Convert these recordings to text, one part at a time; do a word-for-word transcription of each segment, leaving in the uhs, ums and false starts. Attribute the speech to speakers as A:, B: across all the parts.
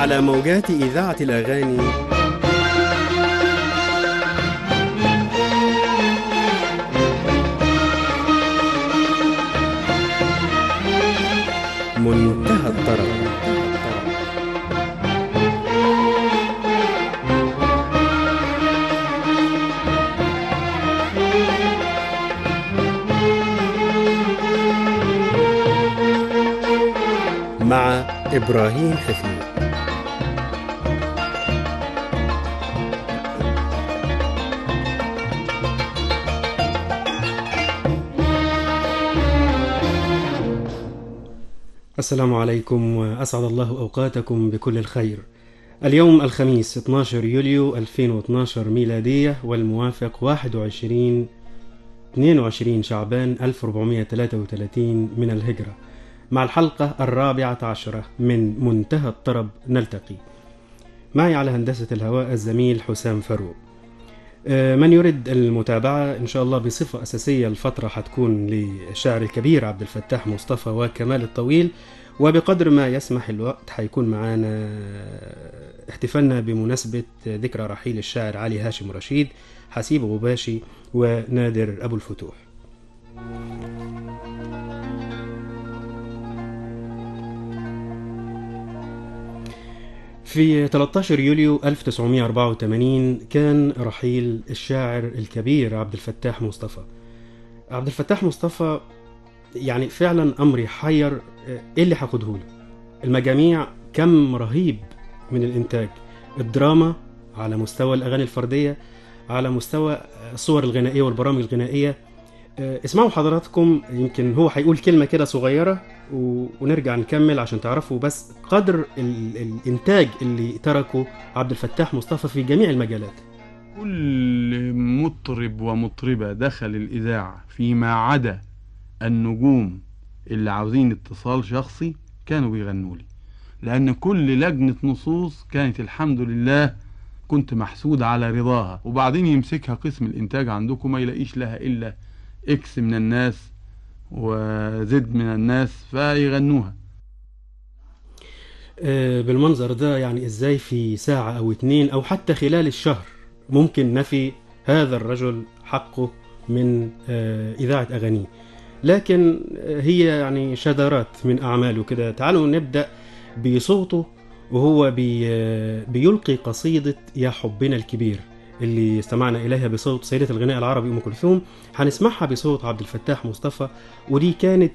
A: على موجات إذاعة الأغاني منتهى الطرب. مع إبراهيم حفيظ. السلام عليكم وأسعد الله أوقاتكم بكل الخير. اليوم الخميس اثني عشر يوليو ألفين واثني عشر ميلادية، والموافق واحد وعشرين اثنين وعشرين شعبان ألف وأربعمائة وثلاثة وثلاثين من الهجرة، مع الحلقة الرابعة عشرة من منتهى الطرب. نلتقي معي على هندسة الهواء الزميل حسام فاروق. من يريد المتابعة إن شاء الله بصفة أساسية، الفترة حتكون للشاعر الكبير عبد الفتاح مصطفى وكمال الطويل، وبقدر ما يسمح الوقت حيكون معنا احتفالنا بمناسبة ذكرى رحيل الشاعر علي هاشم رشيد، حسيب غباشي ونادر أبو الفتوح. في ثلاثة عشر يوليو ألف وتسعمائة وأربعة وثمانين كان رحيل الشاعر الكبير عبد الفتاح مصطفى. عبد الفتاح مصطفى يعني فعلا أمري حير إيه اللي حقوده له. المجاميع كم رهيب من الإنتاج، الدراما على مستوى الأغاني الفردية، على مستوى الصور الغنائية والبرامج الغنائية. اسمعوا حضراتكم، يمكن هو هيقول كلمة كده صغيرة ونرجع نكمل عشان تعرفوا بس قدر الانتاج اللي تركه عبد الفتاح مصطفى في جميع المجالات.
B: كل مطرب ومطربة دخل الإذاعة فيما عدا النجوم اللي عاوزين اتصال شخصي كانوا بيغنوا لي، لأن كل لجنة نصوص كانت الحمد لله كنت محسود على رضاها، وبعدين يمسكها قسم الإنتاج عندكم ما يلاقيش لها إلا إكس من الناس وزد من الناس فيغنوها.
A: بالمنظر ده يعني إزاي في ساعة أو اتنين أو حتى خلال الشهر ممكن نفي هذا الرجل حقه من إذاعة أغانيه؟ لكن هي يعني شذرات من أعماله كده. تعالوا نبدأ بصوته وهو بي بيلقي قصيدة يا حبنا الكبير اللي استمعنا إليها بصوت سيدة الغناء العربي أم كلثوم، هنسمعها بصوت عبد الفتاح مصطفى، ودي كانت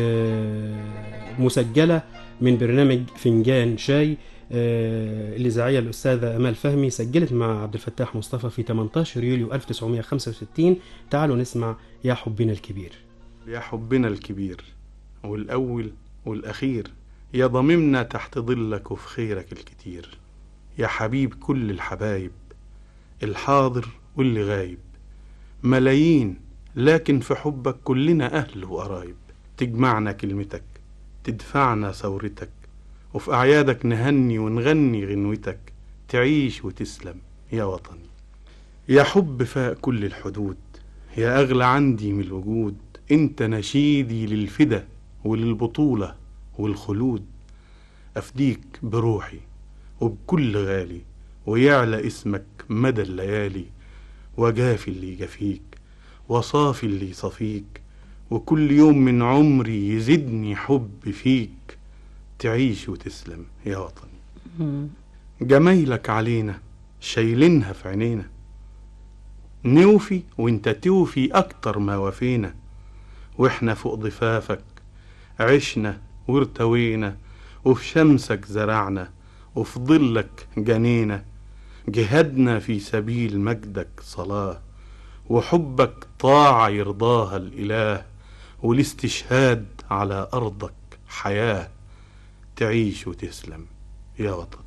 A: مسجلة من برنامج فنجان شاي. الإذاعية الأستاذة أمال فهمي سجلت مع عبد الفتاح مصطفى في ثمانية عشر يوليو ألف وتسعمائة وخمسة وستين. تعالوا نسمع يا حبنا الكبير.
B: يا حبنا الكبير والأول والأخير، يا ضممنا تحت ظلك وفي خيرك الكتير، يا حبيب كل الحبايب الحاضر واللي غايب، ملايين لكن في حبك كلنا أهل وقرايب، تجمعنا كلمتك تدفعنا ثورتك، وفي أعيادك نهني ونغني غنوتك، تعيش وتسلم يا وطني. يا حب فاق كل الحدود، يا أغلى عندي من الوجود، انت نشيدي للفدا وللبطولة والخلود، أفديك بروحي وبكل غالي، ويعلى اسمك مدى الليالي، وجافي اللي جفيك وصافي اللي صفيك، وكل يوم من عمري يزدني حب فيك، تعيش وتسلم يا وطني. جمايلك علينا شايلينها في عينينا، نوفي وانت توفي اكتر ما وفينا، واحنا فوق ضفافك عشنا وارتوينا، وفي شمسك زرعنا وفي ظلك جنينا، جهدنا في سبيل مجدك صلاة، وحبك طاعة يرضاها الإله، والاستشهاد على أرضك حياة، تعيش وتسلم يا وطني.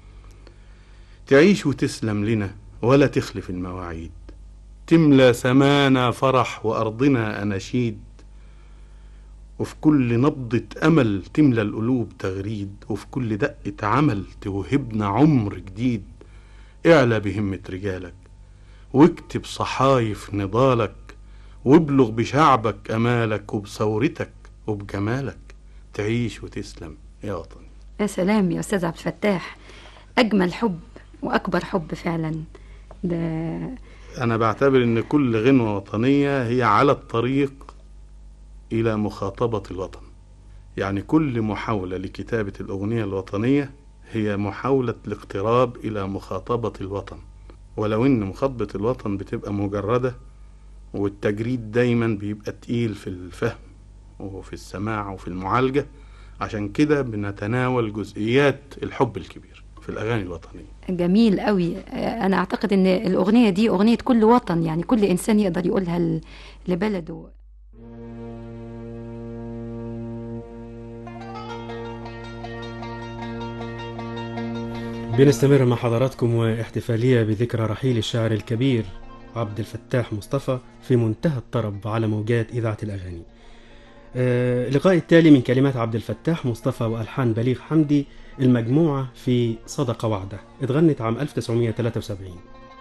B: تعيش وتسلم لنا ولا تخلف المواعيد، تملى سمانا فرح وأرضنا أناشيد، وفي كل نبضة أمل تملى القلوب تغريد، وفي كل دقة عمل توهبنا عمر جديد، اعلى بهمة رجالك واكتب صحايف نضالك، وابلغ بشعبك أمالك وبثورتك وبجمالك، تعيش وتسلم يا وطني.
C: يا سلام يا أستاذ عبد الفتاح، أجمل حب وأكبر حب فعلا ده.
B: أنا بعتبر إن كل غنوة وطنية هي على الطريق إلى مخاطبة الوطن. يعني كل محاولة لكتابة الأغنية الوطنية هي محاولة الاقتراب إلى مخاطبة الوطن، ولو إن مخاطبة الوطن بتبقى مجردة والتجريد دايما بيبقى تقيل في الفهم وفي السماع وفي المعالجة، عشان كده بنتناول جزئيات الحب الكبير في الأغاني الوطنية.
C: جميل قوي. أنا أعتقد أن الأغنية دي أغنية كل وطن، يعني كل إنسان يقدر يقولها لبلده.
A: بنستمر مع حضراتكم واحتفالية بذكرى رحيل الشاعر الكبير عبد الفتاح مصطفى في منتهى الطرب على موجات إذاعة الأغاني. آه، اللقاء التالي من كلمات عبد الفتاح مصطفى وألحان بليغ حمدي، المجموعة في صدق وعده، اتغنت عام ألف وتسعمائة وثلاثة وسبعين.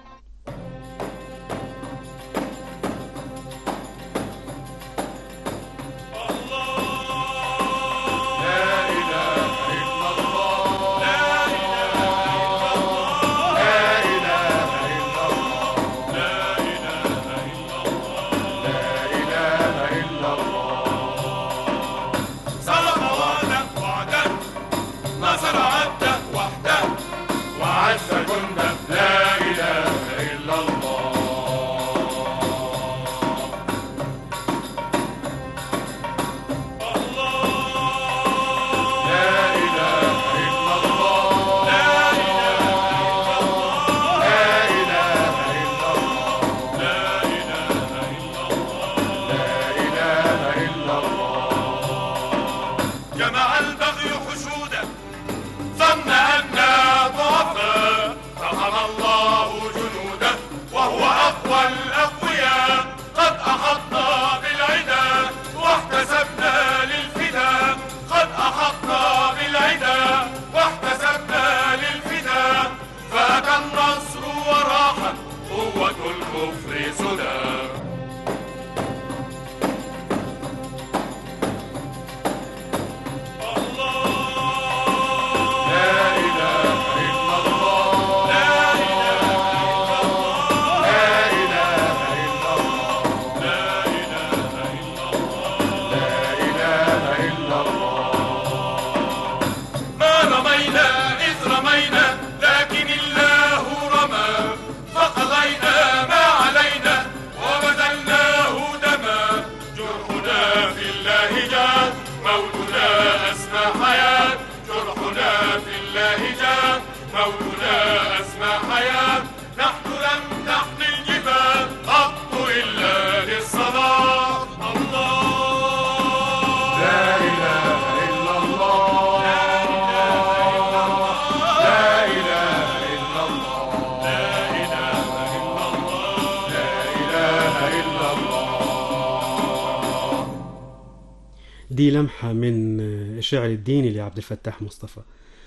A: دي لمحة من الشعر الديني لعبد الفتاح مصطفى.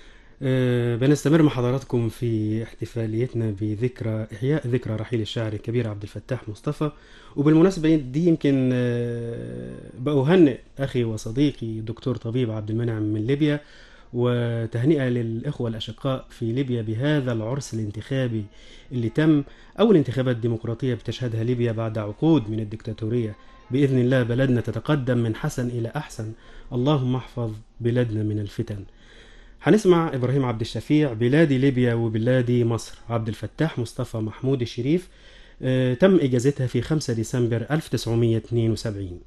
A: أه بنستمر مع حضراتكم في احتفاليتنا بذكرى إحياء ذكرى رحيل الشاعر الكبير عبد الفتاح مصطفى. وبالمناسبة دي يمكن أه بأهنئ أخي وصديقي دكتور طبيب عبد المنعم من ليبيا، وتهنئة للإخوة الأشقاء في ليبيا بهذا العرس الانتخابي اللي تم، أول انتخابات ديمقراطية بتشهدها ليبيا بعد عقود من الدكتاتورية. بإذن الله بلدنا تتقدم من حسن إلى أحسن، اللهم احفظ بلادنا من الفتن. هنسمع إبراهيم عبد الشفيع بلادي ليبيا وبلادي مصر، عبد الفتاح مصطفى محمود الشريف. آه تم إجازتها في خمسة ديسمبر ألف وتسعمائة واثنين وسبعين.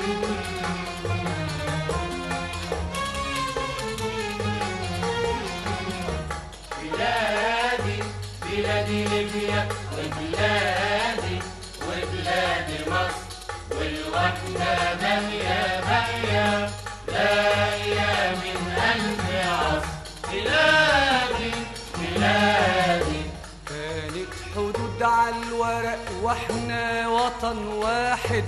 D: بلادي بلادي ليبيا وبلادي وبلادي مصر والوحدة باقية باقية باقية من قلب عصر. بلادي بلادي
E: كانت حدود على الورق واحنا وطن واحد،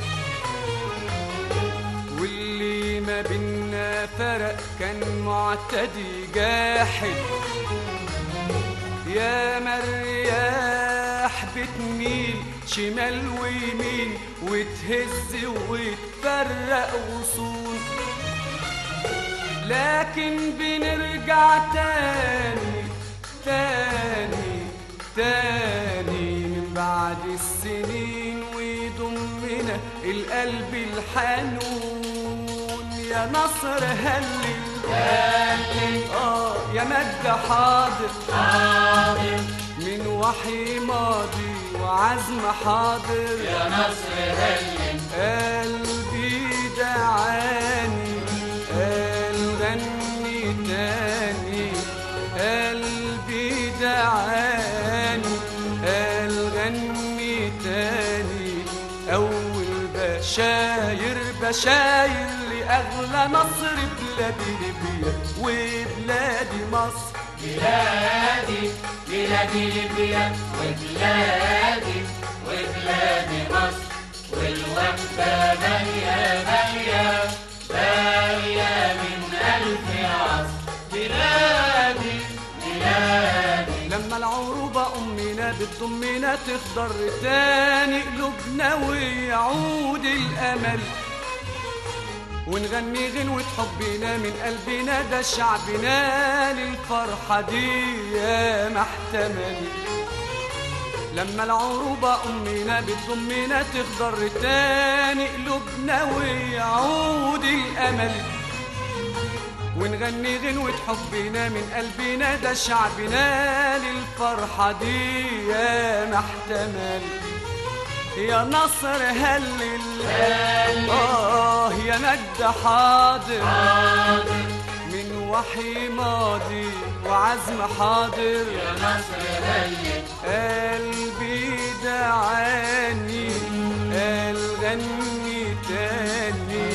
E: واللي ما بينا فرق كان معتدي جاحد. يا مرياح بتميل شمال ويمين وتهز وتفرق وصول، لكن بنرجع تاني تاني تاني من بعد السنين ويضمنا القلب الحنون. يا نصر هلل هلل اه يا مجد حاضر
D: حاضر
E: من وحي ماضي وعزم حاضر.
D: يا نصر هلل
E: قلبي دعاني قال غني تاني، قلبي دعاني قال غني تاني. أول بشاير بشاير لأغلى نصر بلادي ليبيا وبلادي مصر.
D: بلادي بلادي ليبيا وبلادي وبلادي مصر والوحدة باقية باقية باقية من ألف عصر. بلادي بلادي
E: لما العروبة أمنا بتضمنا تخضر تاني قلوبنا ويعود الأمل، ونغني غنوة حبنا من قلبنا ده شعبنا للفرحة دي يا محتمل. لما العروبة أمنا بتضمنا تخضر تاني قلوبنا ويعود الأمل، ونغني غنوة حبنا من قلبنا ده شعبنا للفرحة دي يا محتمل. يا نصر هلل آه يا مجد حاضر
D: حاضر
E: من وحي ماضي وعزم حاضر.
D: يا نصر هلل
E: قلبي دعاني قال غني تاني،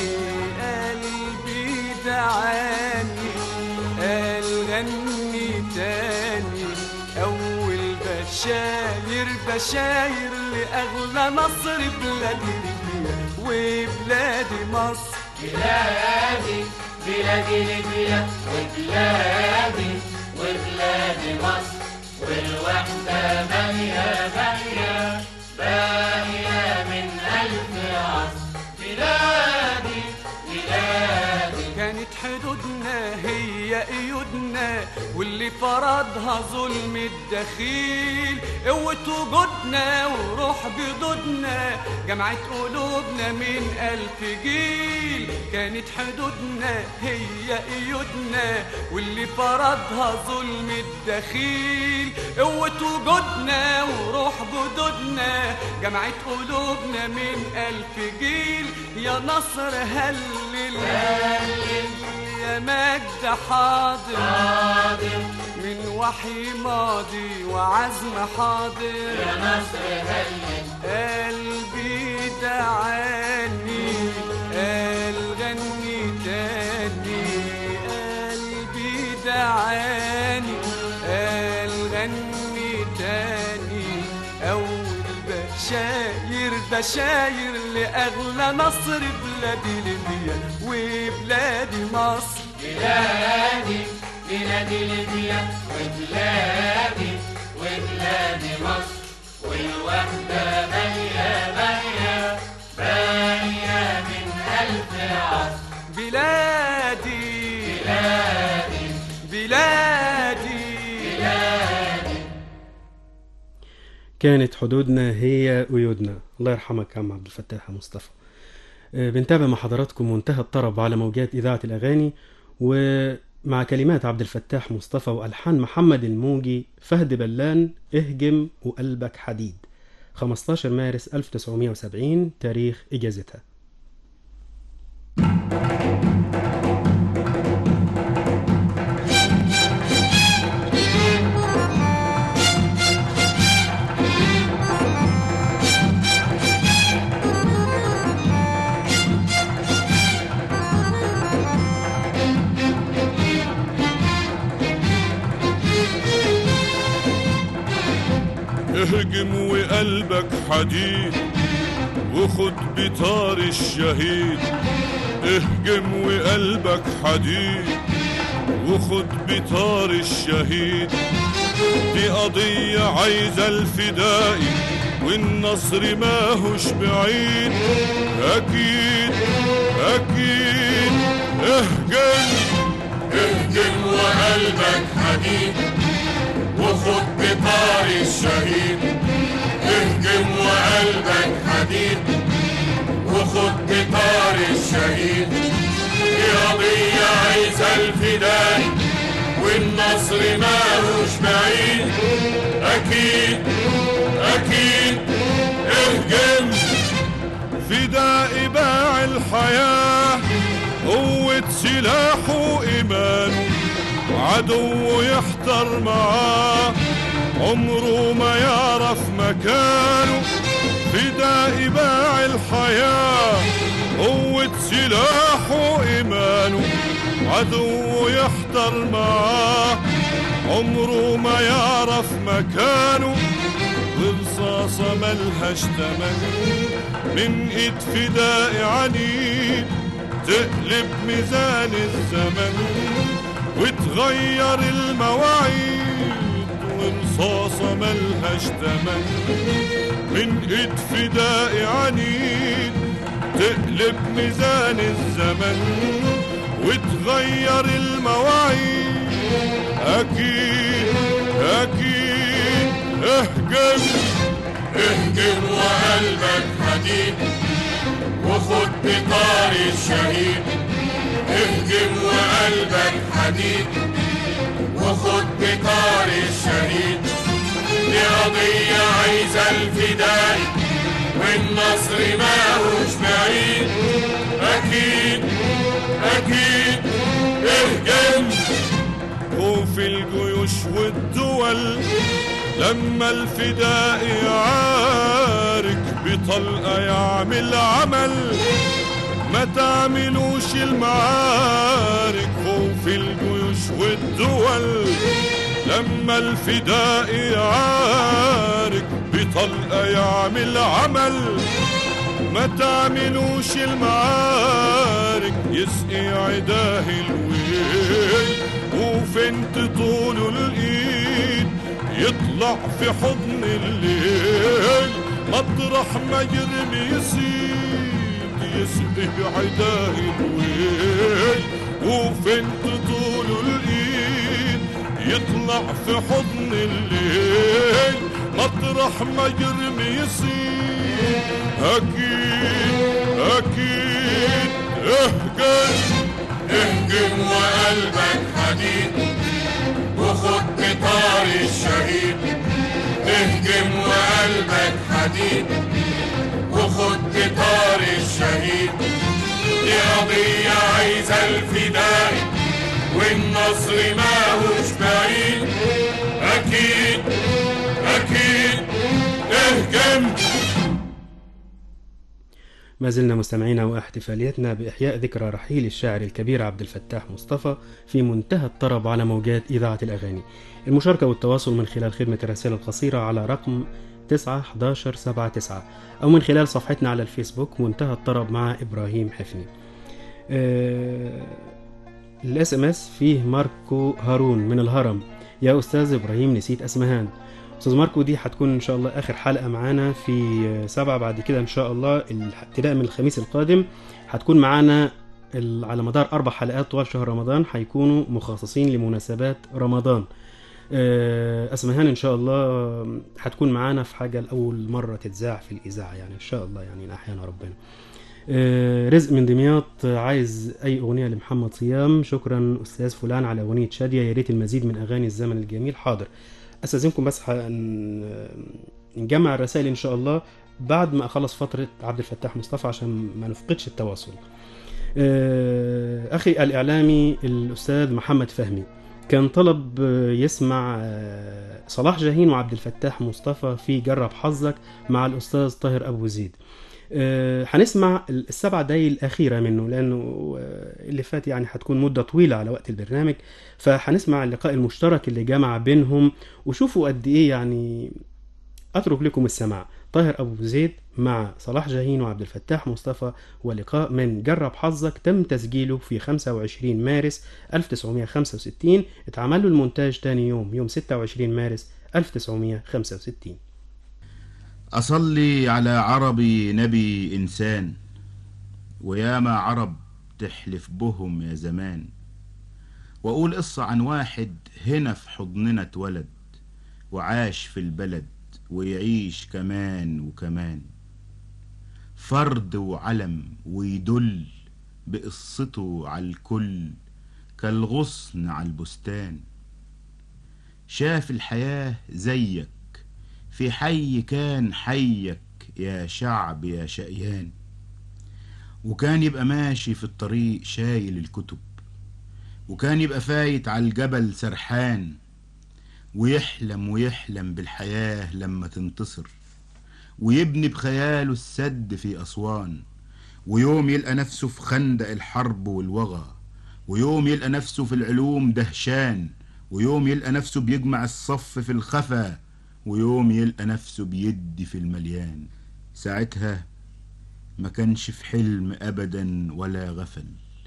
E: قلبي دعاني قال غني تاني. أول بشاير بشاير لأغلى نصر بلادي ليبيا وبلادي مصر.
D: بلادي بلادي ليبيا وبلادي وبلادي مصر والوحدة باقية باقية باقية من ألف عصر. بلادي بلادي
E: كانت حدودنا هي قيودنا واللي فرضها ظلم الدخيل، قوة وجودنا وروح جدودنا جمعت قلوبنا من ألف جيل. كانت حدودنا هي قيودنا واللي فرضها ظلم الدخيل، قوة وجودنا وروح جدودنا جمعت قلوبنا من ألف جيل. يا نصر هلل يا مجد حاضر
D: حاضر
E: من وحي ماضي وعزم حاضر.
D: يا نصر هلل
E: قلبي دعاني قال غني تاني، قلبي دعاني قال غني تاني. أول بشاير بشاير لأغلى نصر بلادي ليبيا وبلادي مصر.
D: بلادي بلادي ليبيا وبلادي وبلادي مصر والوحدة باقية باقية باقية من ألف عصر.
E: بلادي
D: بلادي
E: بلادي
D: بلادي
A: كانت حدودنا هي قيودنا. الله يرحمك يا عم عبد الفتاح مصطفى. آه، بنتابع مع حضراتكم منتهى الطرب على موجات إذاعة الأغاني، ومع كلمات عبد الفتاح مصطفى وألحان محمد الموجي. فهد بلان اهجم وقلبك حديد، خمستاشر مارس ألف وتسعمائة وسبعين تاريخ إجازتها.
F: اهجم وقلبك حديد وخد بطار الشهيد، اهجم وقلبك حديد وخد بطار الشهيد. دي قضية عايزة الفدائي والنصر ماهوش بعيد. أكيد أكيد اهجم
D: اهجم وقلبك حديد وخد بطار الشهيد، اهجم وقلبك حديد وخد بطار الشهيد. دي قضية عايزة الفداء والنصر ماهوش بعيد. أكيد أكيد اهجم.
F: فداء باع الحياة قوة سلاحه إيمانه، عدو يحتر معاه عمره ما يعرف مكانه. فداء باع الحياة قوة سلاحه إيمانه، عدو يحتر معاه عمره ما يعرف مكانه. ورصاصة ملهاش تمن من ايد فداء عنيد تقلب ميزان الزمن وتغير المواعيد. ورصاصة ملهاش تمن من ايد فداء عنيد تقلب ميزان الزمن وتغير المواعيد. أكيد أكيد اهجم
D: اهجم وقلبك حديد وخد بطار الشهيد، اهجم وقلبك حديد وخد بطار الشهيد. دي قضية عايزة الفداء والنصر ماهوش بعيد. أكيد أكيد اهجم.
F: خوف الجيوش والدول لما الفداء يعارك بطلقة يعمل عمل، ما تعملوش المعارك. خوف الجيوش والدول لما الفداء يعارك بطلقة يعمل عمل، ما تعملوش المعارك. يسقي عداه الويل وفين تطولوا الايد يطلع في حضن الليل مطرح ما يرمي يسيد. يسقي عداه الويل وفين تطولوا الايد يطلع في حضن الليل مطرح ما يرمي يسيد. أكيد أكيد اهجم
D: اهجم وقلبك حديد وخد بطار الشهيد، اهجم وقلبك حديد وخد بطار الشهيد. دي قضية عايزة الفداء والنصر ماهوش بعيد. أكيد أكيد اهجم.
A: ما زلنا مستمعينا واحتفاليتنا بإحياء ذكرى رحيل الشاعر الكبير عبد الفتاح مصطفى في منتهى الطرب على موجات إذاعة الأغاني. المشاركة والتواصل من خلال خدمة الرسائل القصيرة على رقم تسعة واحد واحد سبعة تسعة أو من خلال صفحتنا على الفيسبوك منتهى الطرب مع إبراهيم حفني. أه... الاس ام اس فيه ماركو هارون من الهرم: يا أستاذ إبراهيم نسيت أسمهان. أستاذ ماركو، دي هتكون إن شاء الله آخر حلقة معانا في سبعة، بعد كده إن شاء الله ابتداء من الخميس القادم هتكون معانا على مدار أربع حلقات طوال شهر رمضان هيكونوا مخصصين لمناسبات رمضان. أسمهان إن شاء الله هتكون معانا في حاجة لأول مرة تتذاع في الإذاعة يعني إن شاء الله، يعني أحيانا ربنا. رزق من دمياط عايز أي أغنية لمحمد صيام. شكرا أستاذ فلان على أغنية شادية، يا ريت المزيد من أغاني الزمن الجميل. حاضر، أستاذنكم بس نجمع الرسائل إن شاء الله بعد ما أخلص فترة عبد الفتاح مصطفى عشان ما نفقدش التواصل. أخي الإعلامي الأستاذ محمد فهمي كان طلب يسمع صلاح جاهين وعبد الفتاح مصطفى في جرب حظك مع الأستاذ طاهر أبو زيد. هنسمع السبع دقايق الأخيرة منه لأنه اللي فات يعني هتكون مدة طويلة على وقت البرنامج، فهنسمع اللقاء المشترك اللي جمع بينهم وشوفوا قد إيه يعني أترك لكم السماع طاهر أبو زيد مع صلاح جاهين وعبد الفتاح مصطفى، ولقاء من جرب حظك تم تسجيله في خمسة وعشرين مارس ألف وتسعمائة وخمسة وستين، اتعمل له المونتاج تاني يوم يوم ستة وعشرين مارس ألف وتسعمائة وخمسة وستين.
G: أصلي على عربي نبي إنسان، وياما عرب تحلف بهم يا زمان، وأقول قصة عن واحد هنا في حضننا اتولد وعاش في البلد ويعيش كمان وكمان، فرد وعلم ويدل بقصته على الكل كالغصن على البستان. شاف الحياة زيك في حي كان حيك يا شعب يا شقيان، وكان يبقى ماشي في الطريق شايل الكتب، وكان يبقى فايت على الجبل سرحان، ويحلم ويحلم بالحياة لما تنتصر، ويبني بخياله السد في أسوان، ويوم يلقى نفسه في خندق الحرب والوغى، ويوم يلقى نفسه في العلوم دهشان، ويوم يلقى نفسه بيجمع الصف في الخفا، ويوم يلقى نفسه بيدي في المليان. ساعتها ما كانش في حلم أبدا ولا غفل،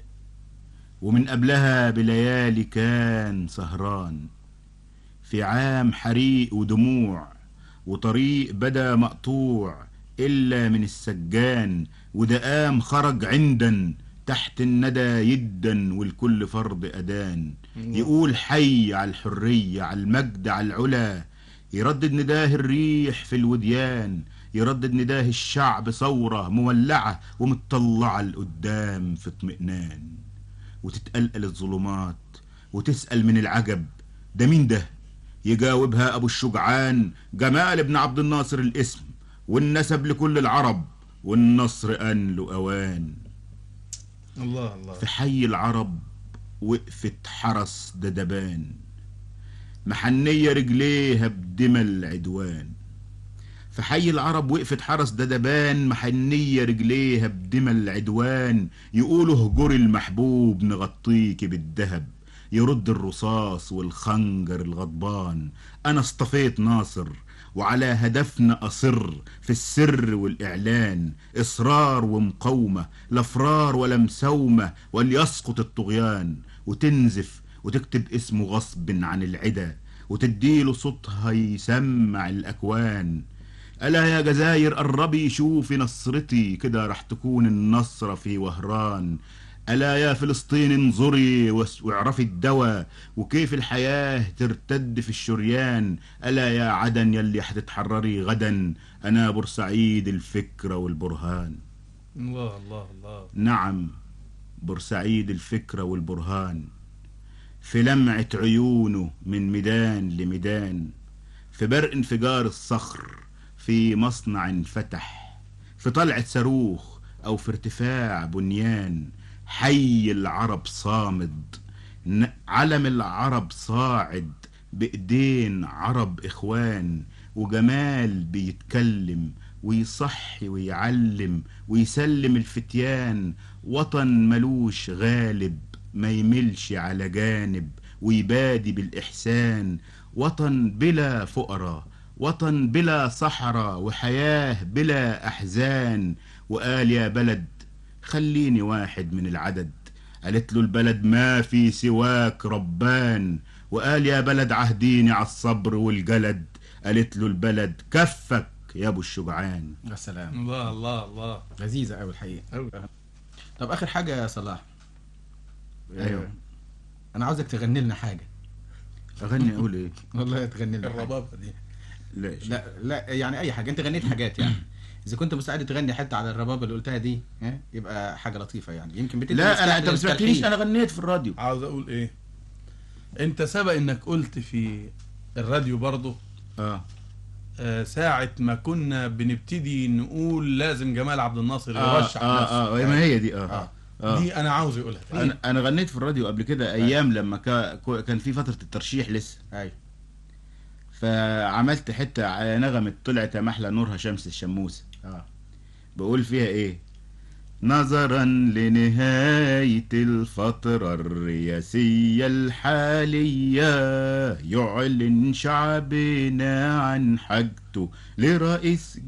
G: ومن قبلها بليالي كان سهران في عام حريق ودموع، وطريق بدا مقطوع إلا من السجان، ودقام خرج عندن تحت الندى يدا والكل فرض أدان، يقول حي على الحرية على المجد على العلا، يردد نداه الريح في الوديان، يردد نداه الشعب ثورة مولعة ومتطلعة لقدام في اطمئنان، وتتقلقل الظلمات وتسأل من العجب ده مين ده؟ يجاوبها أبو الشجعان جمال ابن عبد الناصر الاسم، والنسب لكل العرب والنصر أن له أوان.
B: الله الله.
G: في حي العرب وقفت حرس ددبان، محنية رجليها بدمى العدوان. في حي العرب وقفت حرس ددبان، محنية رجليها بدمى العدوان، يقولوا هجور المحبوب نغطيك بالذهب، يرد الرصاص والخنجر الغضبان. أنا اصطفيت ناصر وعلى هدفنا أصر في السر والإعلان، إصرار ومقاومة لا فرار ولا مساومة، وليسقط الطغيان، وتنزف وتكتب اسمه غصب عن العدا، وتديله صوتها يسمع الأكوان. ألا يا جزاير قربي شوفي نصرتي، كده رح تكون النصرة في وهران. ألا يا فلسطين انظري واعرفي الدواء، وكيف الحياة ترتد في الشريان. ألا يا عدن يلي حتتحرري غدا، أنا بورسعيد الفكرة والبرهان.
B: الله الله الله.
G: نعم بورسعيد الفكرة والبرهان، في لمعة عيونه من ميدان لميدان، في برق انفجار الصخر، في مصنع فتح، في طلعة صاروخ أو في ارتفاع بنيان. حي العرب صامد، علم العرب صاعد، بإيدين عرب إخوان، وجمال بيتكلم ويصحي ويعلم ويسلم الفتيان. وطن ملوش غالب ما يملش على جانب، ويبادي بالإحسان. وطن بلا فقراء، وطن بلا صحراء، وحياة بلا أحزان. وقال يا بلد خليني واحد من العدد، قالت له البلد ما في سواك ربان. وقال يا بلد عهديني على الصبر والجلد، قالت له البلد كفك يا ابو الشجعان.
H: يا سلام.
B: الله الله الله.
H: لذيذة قوي الحقيقة
B: أوي.
H: طب آخر حاجة يا صلاح.
G: ايوه
H: أنا عاوزك تغني لنا حاجة.
G: اغني اقول ايه؟
H: والله تغني لنا
B: الربابة دي.
G: لا
H: لا لا يعني أي حاجة، أنت غنيت حاجات يعني. إذا كنت مستعد تغني حتى على الربابة اللي قلتها دي ها يبقى حاجة لطيفة يعني، يمكن بتدي.
G: لا انا انت ما سمعتنيش انا غنيت في الراديو.
B: عاوز اقول ايه؟ انت سبق انك قلت في الراديو برضه
G: اه
B: آه ساعة ما كنا بنبتدي نقول لازم جمال عبد الناصر
G: اه
B: يرشح
G: اه
B: نفسه.
G: اه ما هي دي اه,
B: آه.
G: آه.
B: دي انا عاوز اقولها تاني.
G: انا انا غنيت في الراديو قبل كده ايام لما كا كان في فترة الترشيح لسه.
H: أي.
G: فعملت حتة على نغمة طلعت يا محلى نورها شمس الشموسة.
H: اه
G: بقول فيها ايه؟ نظرا لنهاية الفترة الرئاسية الحالية يعلن شعبنا عن حاجته لرئيس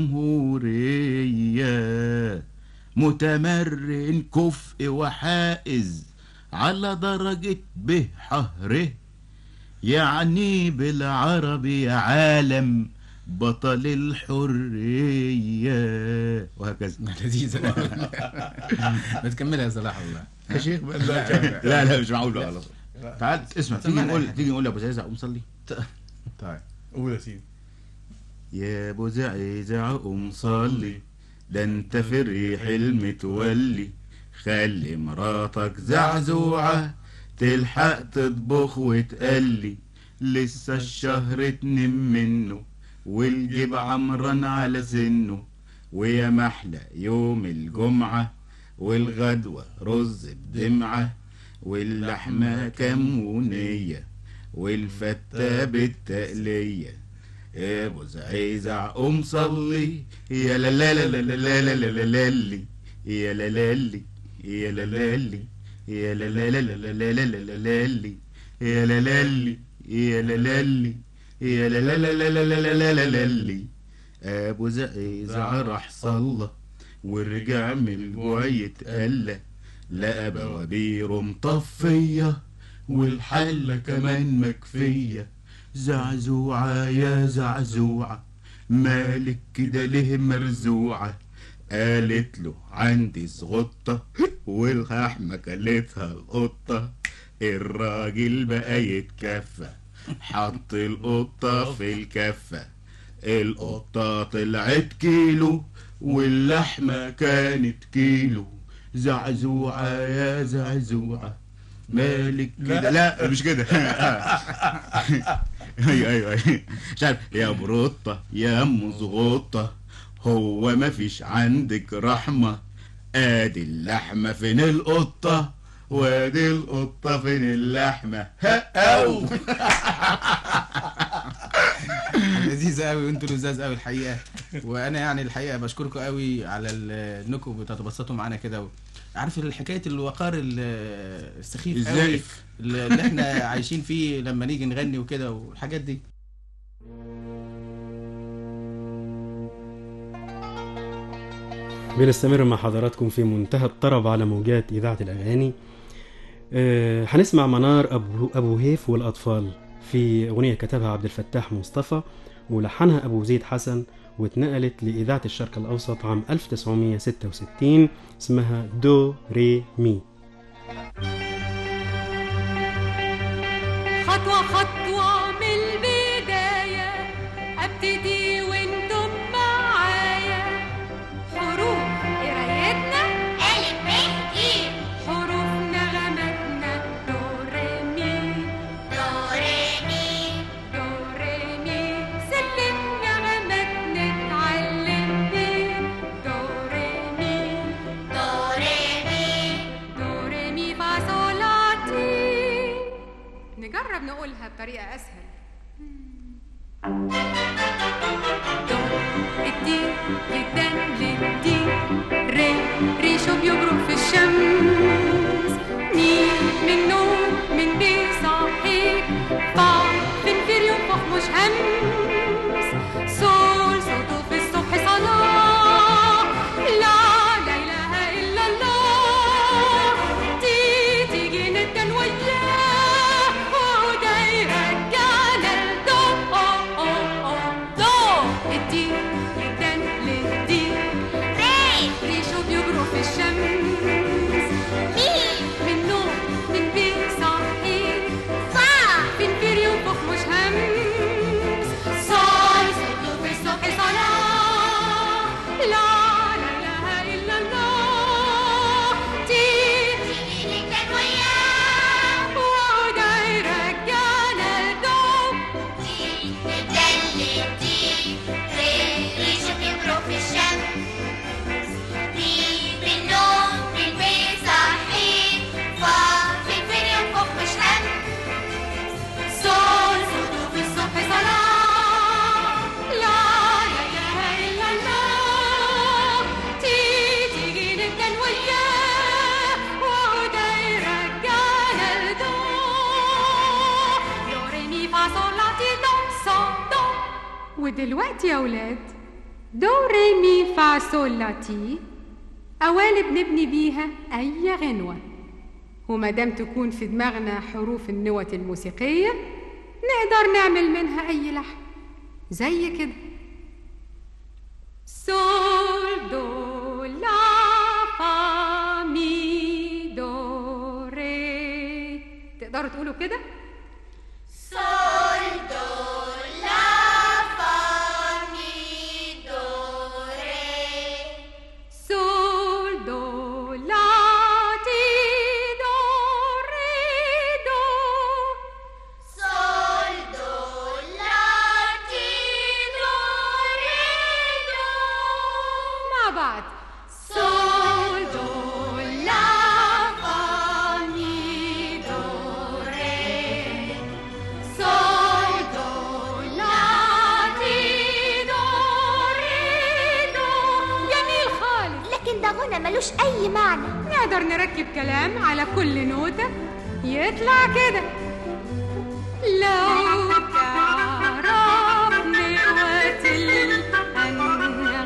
G: جمهورية متمرن كفء وحائز على درجة به حهره، يعني بالعربي يا عالم بطل الحرية، وهكذا.
H: لذيذة. ما تكملها يا صلاح والله
G: يا شيخ. لا لا مش معقول بقى. تعال اسمع، تيجي نقول تيجي نقول يا ابو زعزع قوم صلي.
B: طيب قول يا سيدي.
G: يا ابو زعزع قوم صلي، ده انت في الريح المتولي، خلي مراتك زعزوعة تلحق تطبخ وتقلي، لسه الشهر اتنم منه والجيب عمران على سنه، ويا محلى يوم الجمعة والغدوة رز بدمعة، واللحمة كمونية والفتة بالتقلية. يا ابو زعيزع قوم صلي، يا لا لا لا لا لا لا لا لا لي، يا لا لا لي، يا لا لا لي، يا لا لا لا لا لا لا لا لا لي، يا لا لا لي، يا لا لا لي، يا لا لا لا لا لا لا لا لا لا لي. ابو زعيزع راح صلى ورجع من الجوع يتقلى، لقى بوابيره مطفية والحلة كمان مكفية. زعزوعة يا زعزوعة مالك كده ليه مرزوعة؟ قالت له عندي زغطة واللحمة كلتها القطة. الراجل بقى يتكفى حط القطة في الكفة، القطة طلعت كيلو واللحمة كانت كيلو. زعزوعة يا زعزوعة مالك كده. لا مش كده. ايوه ايوه ايوه مش عارف. يا بروطة يا ام زغطة هو ما فيش عندك رحمة؟ ادي اللحمة فين القطة وادي القطة فين اللحمة. او
H: لذيذة قوي وانتوا لذاذ قوي الحقيقة. وانا يعني الحقيقة بشكركم قوي على انكم بتتبسطوا معانا كده. عارف الحكاية الوقار السخيف قوي اللي احنا عايشين فيه لما نيجي نغني وكده والحاجات دي.
A: بنستمر مع حضراتكم في منتهى الطرب على موجات إذاعة الأغاني. أه هنسمع منار أبو, أبو هيف والأطفال في أغنية كتبها عبد الفتاح مصطفى ولحنها أبو زيد حسن، واتنقلت لإذاعة الشرق الأوسط عام ألف وتسعمية وستة وستين، اسمها دو ري مي.
I: خطوة خطوة من البداية أبتدي وانتم معايا. حروف قرايتنا ألف ب ج، حروف نغماتنا دو ري مي دو ري مي دو ري مي، سلم نغماتنا نتعلم بيه. دو ري مي دو ري مي دو ري مي فا صول لا تي. نجرب نقولها بطريقة أسهل. دو الدي جدا للدي، ري ريشه بيبرق في الشمس، مي من نوم من بي صحيح، فا فنفير ينفخ مش همس، سول صوته في الصبح صلاة، لا لا إله إلا الله، تي تيجي ندن وياه وده يرجعنا لدو. أو أو أو دو الدي جدا للدي، ري ريشه بيجروا في الشمس، مي من نوم من بي صحيح، ودلوقتي يا ولاد دو ري مي فا سول لا تي قوالب نبني بيها أي غنوة، ومادام تكون في دماغنا حروف النوة الموسيقية نقدر نعمل منها أي لحن زي كده: سول دو لا فا مي دو ري. تقدروا تقولوا كده؟
J: سول دو لا فا مي دو ري.
I: سول دو لا تي دو ري دو.
J: سول دو لا تي دو ري دو.
I: مع بعض: سول دو لا فا مي دو ري. سول دو لا تي دو ري دو. جميل خالص.
J: لكن ده غنى ملوش أي معنى.
I: نقدر نركب كلام على كل نوتة يطلع كده: لو تعرف نوة الأنغام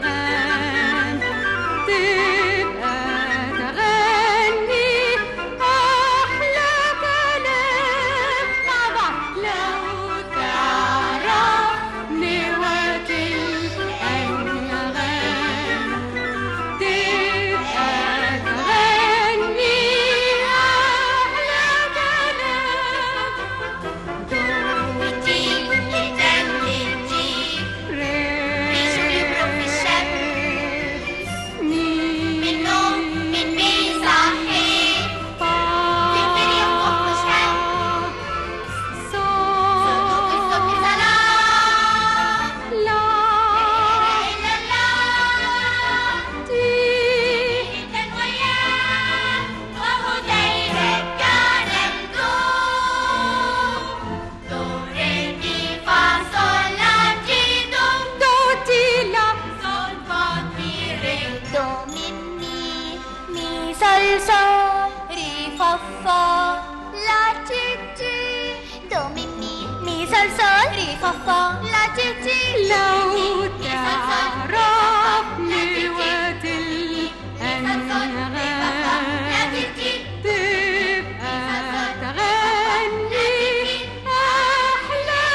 I: تبقى تغني أحلى كلام. مع بعض: لو تعرف نوة الأنغام تبقى تغني أحلى كلام. دو
J: تي لتن لتي ريشو بيبرق في الشمس.
I: مي
J: من نوم من بي صحي تنفر ينفخ مش هم. صندوق الصبح سلام.
I: لا
J: لا لا جدا وياه وهو دايما كان الدوم. دو ري مي فا صول لا تي دو.
I: دو تي لا.
J: صول فا مي ري. دو مي مي مي صول صول ري فا فا لا تي تي. دو مي مي مي صول صول ري فا فا لا تي تي.
I: لو تعرف نوة الأنغام تبقى تغني أحلى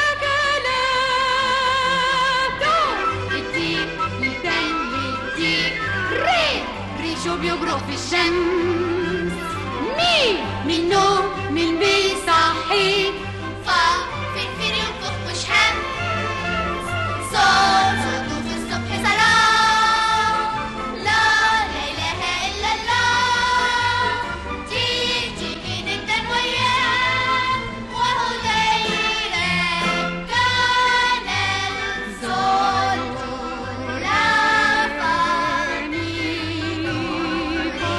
I: كلام. دو تي لتن لتي ري. ريشو بيبرق في الشمس. مي من نوم من بيصحي.
J: فا فنفر ينفخ مش هم. صول صندوق الصبح سلام. لا لا إله إلا الله. تي تي جدا وياه وهو دايما كان الصول دو لا فا مي دو.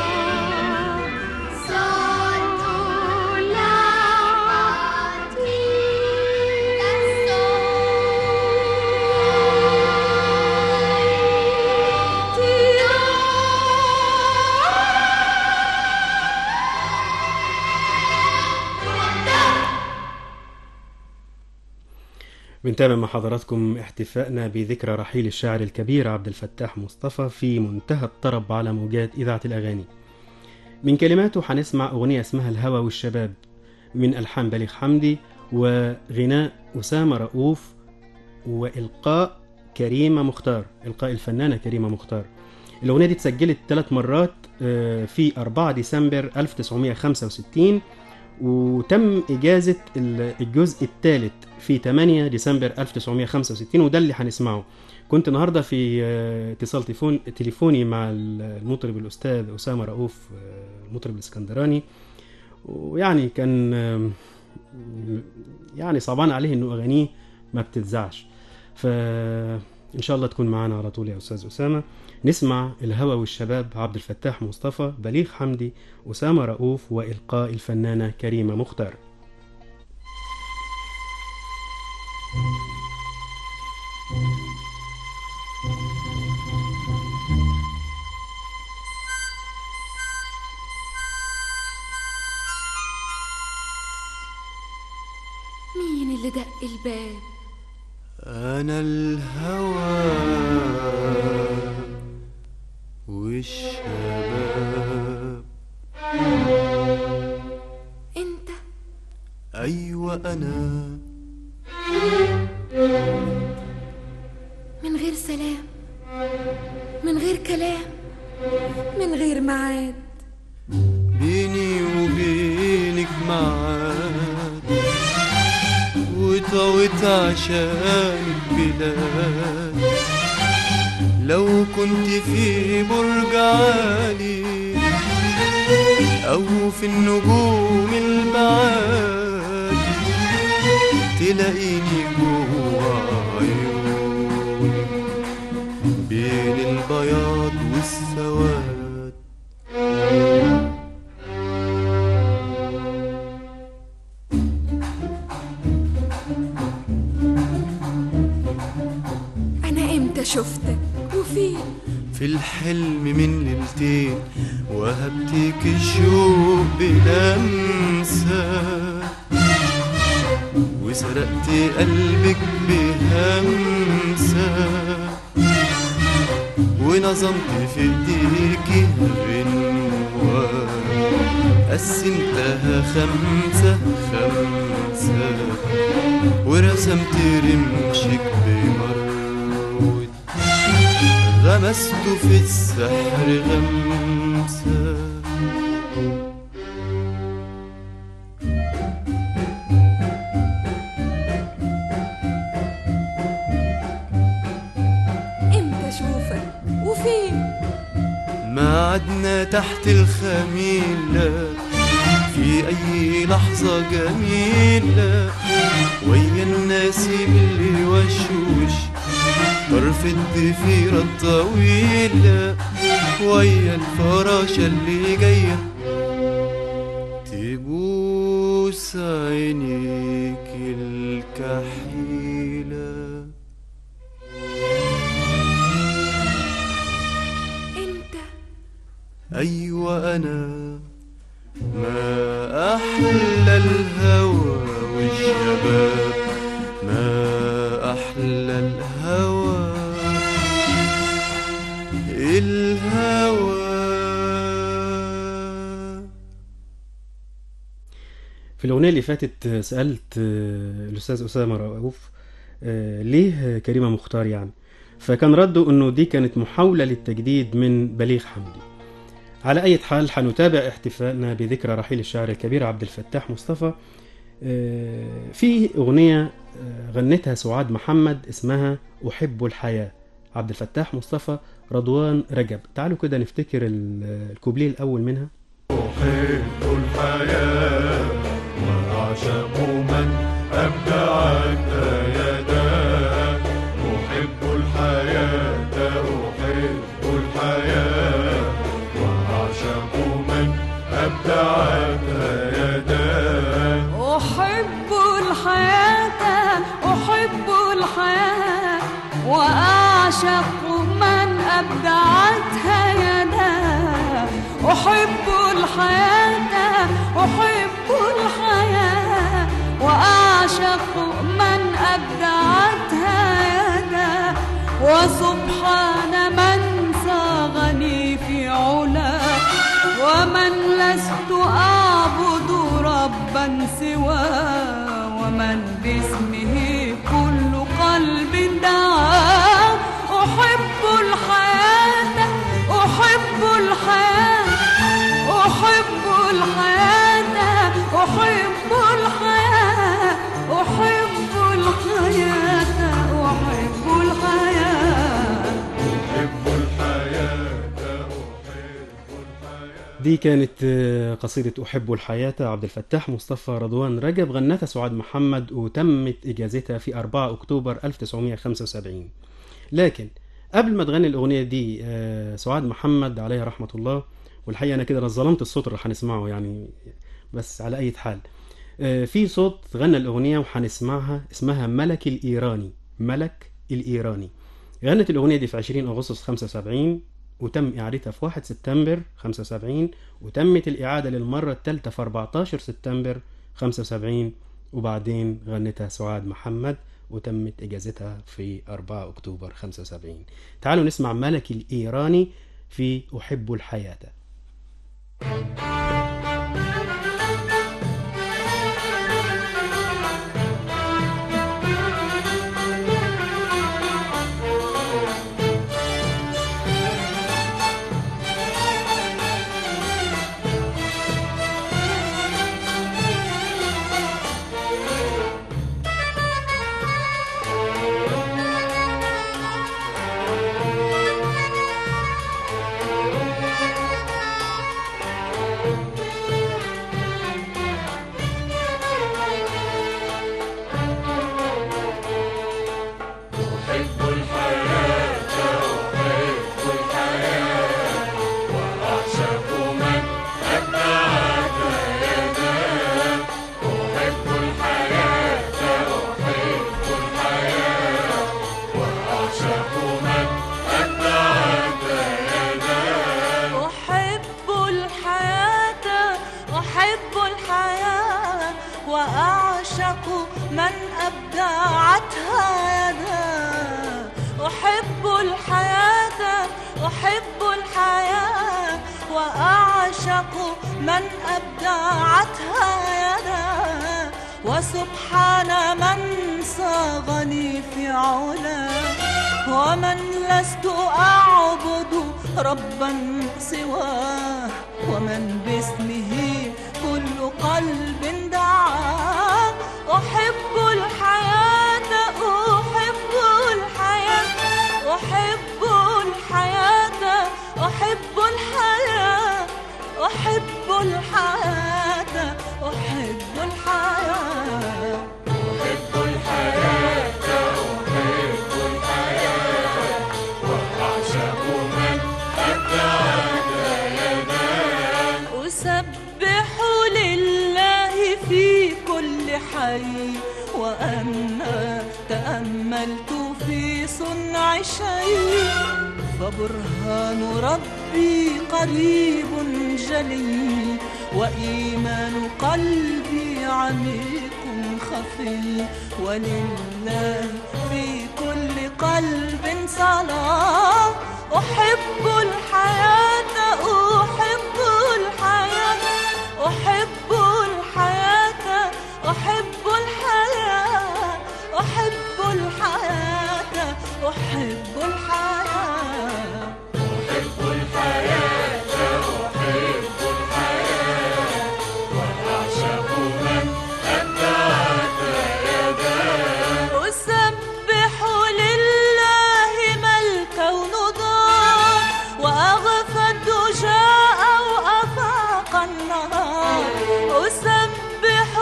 J: صول دو لا فا تي.
A: بنتابع مع حضراتكم احتفائنا بذكرى رحيل الشاعر الكبير عبد الفتاح مصطفى في منتهى الطرب على موجات إذاعة الأغاني. من كلماته هنسمع أغنية اسمها الهوى والشباب من ألحان بليغ حمدي وغناء أسامة رؤوف وإلقاء كريمة مختار، إلقاء الفنانة كريمة مختار. الأغنية دي اتسجلت ثلاث مرات في أربعة ديسمبر ألف وتسعمائة وخمسة وستين، وتم إجازة الجزء الثالث في ثمانية ديسمبر ألف وتسعمائة وخمسة وستين، وده اللي هنسمعه. كنت النهاردة في اتصال تليفون تليفوني مع المطرب الأستاذ أسامة رؤوف المطرب الإسكندراني، ويعني كان يعني صعبان عليه إنه أغانيه ما بتتذاعش، فإن شاء الله تكون معنا على طول يا أستاذ أسامة. نسمع الهوى والشباب عبد الفتاح مصطفى، بليغ حمدي، أسامة رؤوف، وإلقاء الفنانة كريمة مختار.
I: مين اللي دق الباب؟
K: أنا الهوى والشباب.
J: انت؟
K: أيوة أنا.
J: من غير سلام، من غير كلام، من غير ميعاد،
K: بيني وبينك معاد، وطويت عشانك بلاد. لو كنت في برج عالي أو في النجوم البعاد، تلاقيني جوا عيونك بين البياض والسواد.
J: أنا إمتى شفتك وفين؟
K: في الحلم من ليلتين وهبتك الشوق بلمسة، وسرقت قلبك بهمسة، ونظمت في ايديكي غنوة قسمتها خمسة خمسة، ورسمت رمشك بمرود غمست في السحر غمسة.
J: امتى اشوفك وفين؟
K: معدنا تحت الخميلة في أي لحظة جميلة، ويا النسيم اللي وشوش طرف الضفيرة الطويلة، ويا الفراشة اللي جاية تبوس عينيك الكحيلة.
J: انت؟
K: أيوة أنا. ما أحلى الهوى والشباب، ما أحلى الهوى الهوى.
A: في الأغنية اللي فاتت سألت الأستاذ أسامة رؤوف ليه كريمة مختار يعني، فكان رده أنه دي كانت محاولة للتجديد من بليغ حمدي. على أي حال حنتابع احتفالنا بذكرى رحيل الشاعر الكبير عبد الفتاح مصطفى. في أغنية غنتها سعاد محمد اسمها أحب الحياة، عبد الفتاح مصطفى، رضوان رجب. تعالوا كده نفتكر الكوبليه الأول منها.
D: أحب الحياة وأعشق من أبدعت يداه. أحب الحياة أحب الحياة وأعشق من أبدعت يداه.
L: أحب الحياة أحب الحياة وأعشق من أبدعتها يداه. أحب الحياة أحب الحياة وأعشق من أبدعتها يداه. وسبحان من صاغني في علاه، ومن لست أعبد ربا سواه، ومن باسمه كل قلب دعاه. أحب الحياة أحب الحياة أحب الحياة أحب الحياة أحب الحياة أحب الحياة
D: أحب الحياة.
A: دي كانت قصيدة أحب الحياة عبد الفتاح مصطفى رضوان رجب، غنتها سعاد محمد وتمت إجازتها في أربعة أكتوبر ألف وتسعمائة وخمسة وسبعين. لكن قبل ما تغني الأغنية دي سعاد محمد عليها رحمة الله، والحقيقة أنا كده أنا ظلمت الصوت اللي هنسمعه يعني، بس على أي حال في صوت غنى الأغنية وهنسمعها اسمها ملك الإيراني. ملك الإيراني غنت الأغنية دي في عشرين أغسطس خمسة وسبعين، وتم إعادتها في واحد سبتمبر خمسة وسبعين، وتمت الإعادة للمرة الثالثة في أربعة عشر سبتمبر خمسة وسبعين، وبعدين غنتها سعاد محمد وتمت إجازتها في أربعة أكتوبر خمسة وسبعين. تعالوا نسمع ملك الإيراني في أحب الحياة.
L: من أبدعتها يدا وسبحان من صاغني في علاه ومن لست أعبد ربا سواه ومن باسمه كل قلب دعاه أحب الحياة أحب الحياة أحب الحياة أحب الحياة أحب الحياة أحب الحياة
D: أحب الحياة أحب الحياة وأعشق من أبدعك يداه
L: أسبح لله في كل حي وأنا تأملت في صنع شيء فبرهان ربي قريب جلي وإيمان قلبي عميق خفي ولله في كل قلب صلاة أحب الحياة أحب الحياة أحب الحياة أحب الحياة أحب الحياة أحب الحياة
D: أحب الحياة أحب الحياة وأعشق من أبدعك يداه
L: أسبح لله ما الكون دار وأغفى الدجاء وأفاق النهار أسبح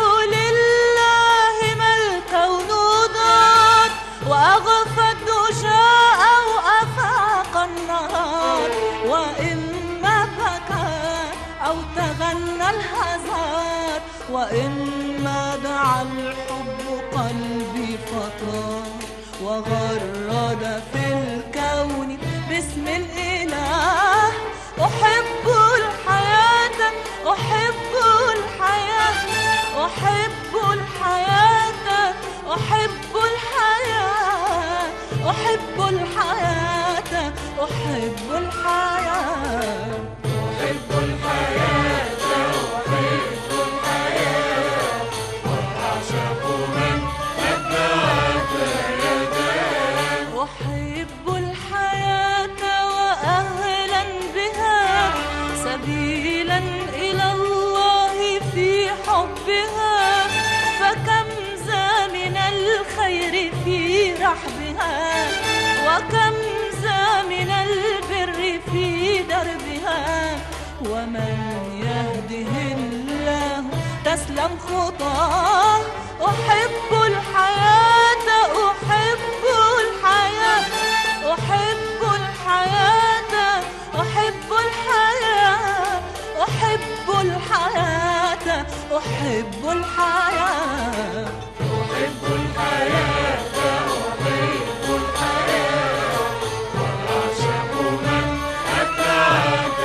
L: لله ما الكون دار وأغفى الدجاء وأفاق النهار وإما بكى أو تغنى الهزار وإما دعا الحب قلبي فطار وغرد في الكون باسم الإله أحب الحياة أحب الحياة أحب الحياة أحب الحياة أحب الحياة أحب الحياة
D: أحب الحياة أحب الحياة وأعشق من أبدعك يداه
L: أحب الحياة وأهلا بها سبيلا إلى الله في حبها فكم ذا من الخير في رحبها وكم ذا من البر في دربها ومن يهده الله تسلم خطاه أحب الحياة أحب الحياة أحب الحياة أحب الحياة أحب الحياة أحب الحياة
D: أحب الحياة أحب الحياة وأعشق من أبدعك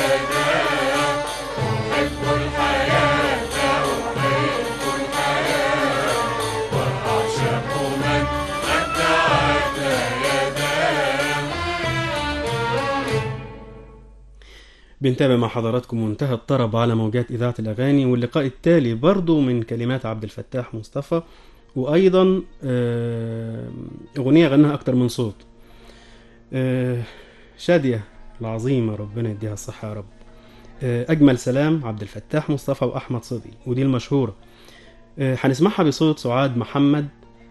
D: يداه أحب الحياة أحب الحياة وأعشق من
A: بنتابع مع حضراتكم منتهى الطرب على موجات إذاعة الأغاني، واللقاء التالي برضو من كلمات عبد الفتاح مصطفى، وأيضا أغنية غناها أكتر من صوت، شادية العظيمة ربنا يديها الصحة يا رب. أجمل سلام عبد الفتاح مصطفى وأحمد صدي، ودي المشهورة. هنسمعها بصوت سعاد محمد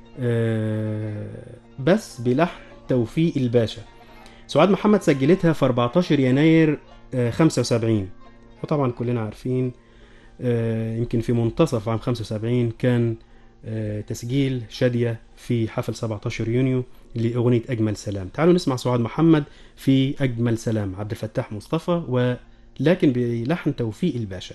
A: بس بلحن توفيق الباشا. سعاد محمد سجلتها في أربعتاشر يناير خمسة وسبعين، وطبعا كلنا عارفين يمكن في منتصف عام خمسة وسبعين كان تسجيل شادية في حفل سبعتاشر يونيو لأغنية أجمل سلام. تعالوا نسمع سعاد محمد في أجمل سلام عبد الفتاح مصطفى، ولكن بلحن توفيق الباشا.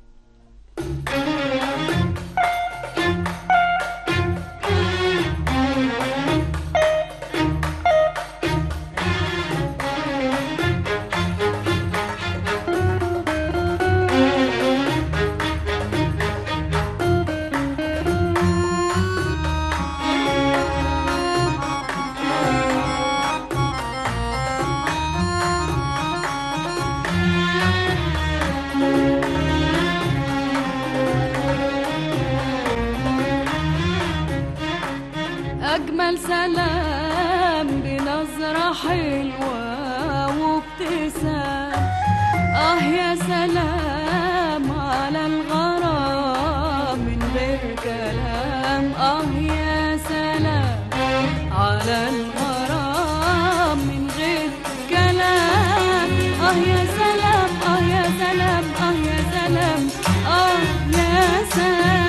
L: أجمل سلام بنظرة حلوة وابتسام، آه يا سلام على الغرام من غير كلام، آه يا سلام على الغرام من غير كلام، آه يا سلام آه يا سلام آه يا سلام آه يا سلام.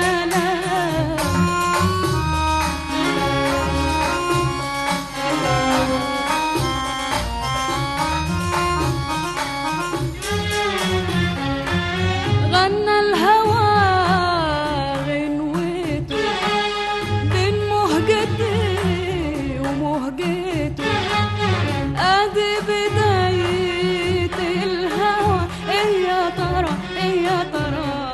L: غنى الهوى غنوته بين مهجتي ومهجته، ادي بداية الهوى، ايه يا ترى ايه يا ترى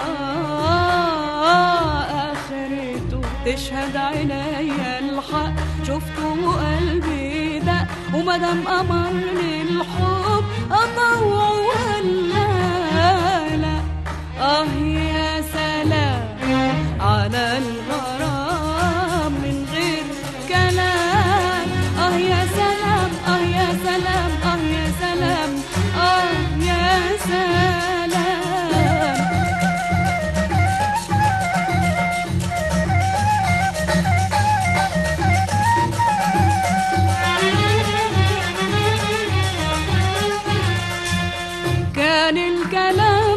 L: اخرته، تشهد عينيا الحق شفته وقلبي دق، ومدام امرني الحب اطوع ولا لا، آه يا سلام على الغرام من غير كلام، آه يا سلام آه يا سلام آه يا سلام آه يا سلام. كان الكلام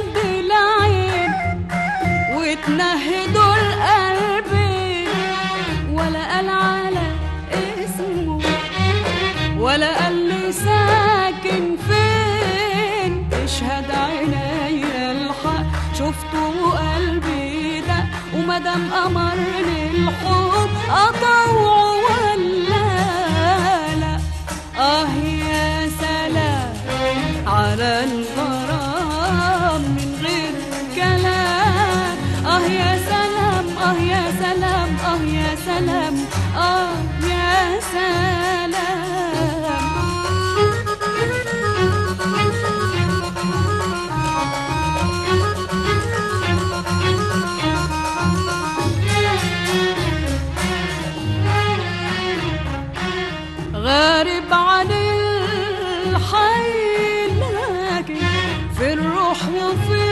L: وتنهدوا القلب، ولا قال على اسمه ولا قال لي ساكن فين، تشهد عينيا الحق شفته وقلبي دق، ومدام امرني الحب اطوع ولا لا، اه يا سلام على الغرام من غير كلام، آه يا سلام آه يا سلام آه يا سلام آه يا سلام. غارب عن الحي لكن في الروح وفي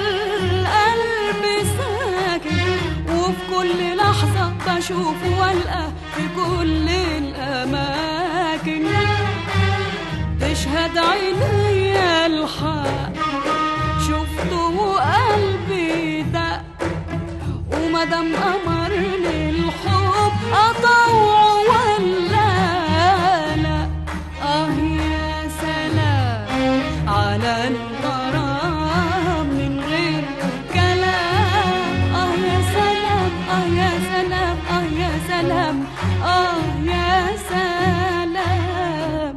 L: القلب ساكن، وفي كل لحظة بشوفه والقى في كل الأماكن، تشهد عينيا الحق شفته وقلبي دق، ومدام أمرني الحب أطوع ولا لا، آه يا سلام على الغرام من غير كلام، آه يا سلام آه يا سلام آه يا سلام آه يا سلام.